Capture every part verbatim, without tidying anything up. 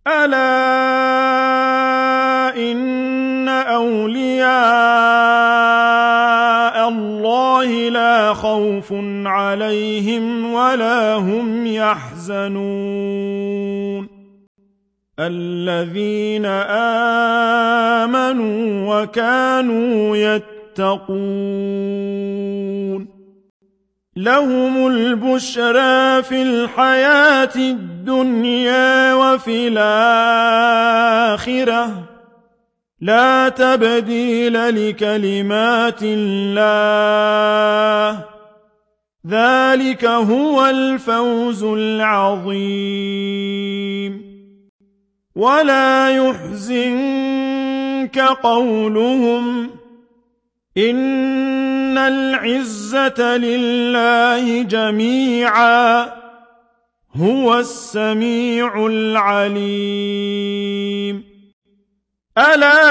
ألا إن أولياء الله لا خوف عليهم ولا هم يحزنون الذين آمنوا وكانوا يتقون لهم البشرى في الحياة الدنيا وفي الآخرة لا تبديل لكلمات الله ذلك هو الفوز العظيم ولا يحزنك قولهم إن العزة لله جميعا هو السميع العليم ألا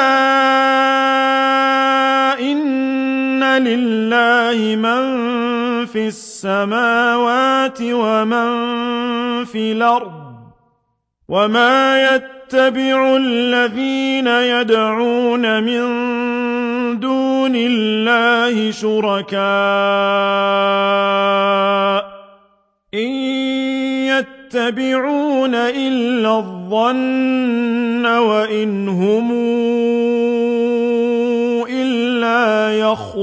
إن لله من في السماوات ومن في الأرض وما يتبع الذين يدعون من دون الله شركاء إن يتبعون إلا الظن وإن هم إلا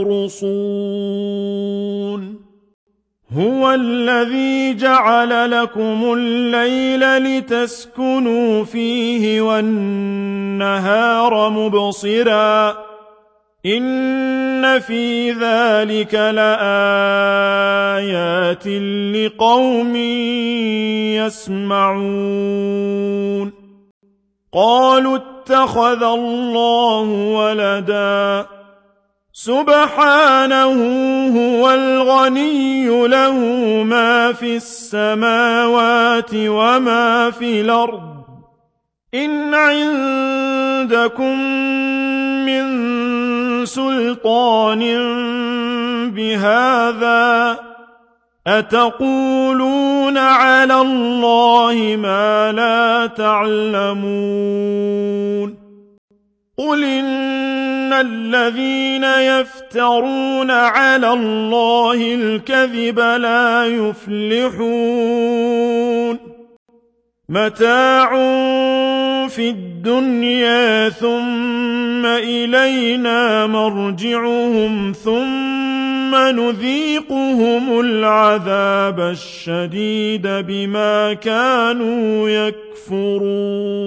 يخرصون هو الذي جعل لكم الليل لتسكنوا فيه والنهار مبصراً إن في ذلك لآيات لقوم يسمعون قالوا اتخذ الله ولدا سبحانه هو الغني له ما في السماوات وما في الأرض إن عندكم من سلطان بهذا أتقولون على الله ما لا تعلمون قل إن الذين يفترون على الله الكذب لا يفلحون متاع في الدنيا ثم إلينا مرجعهم ثم نذيقهم العذاب الشديد بما كانوا يكفرون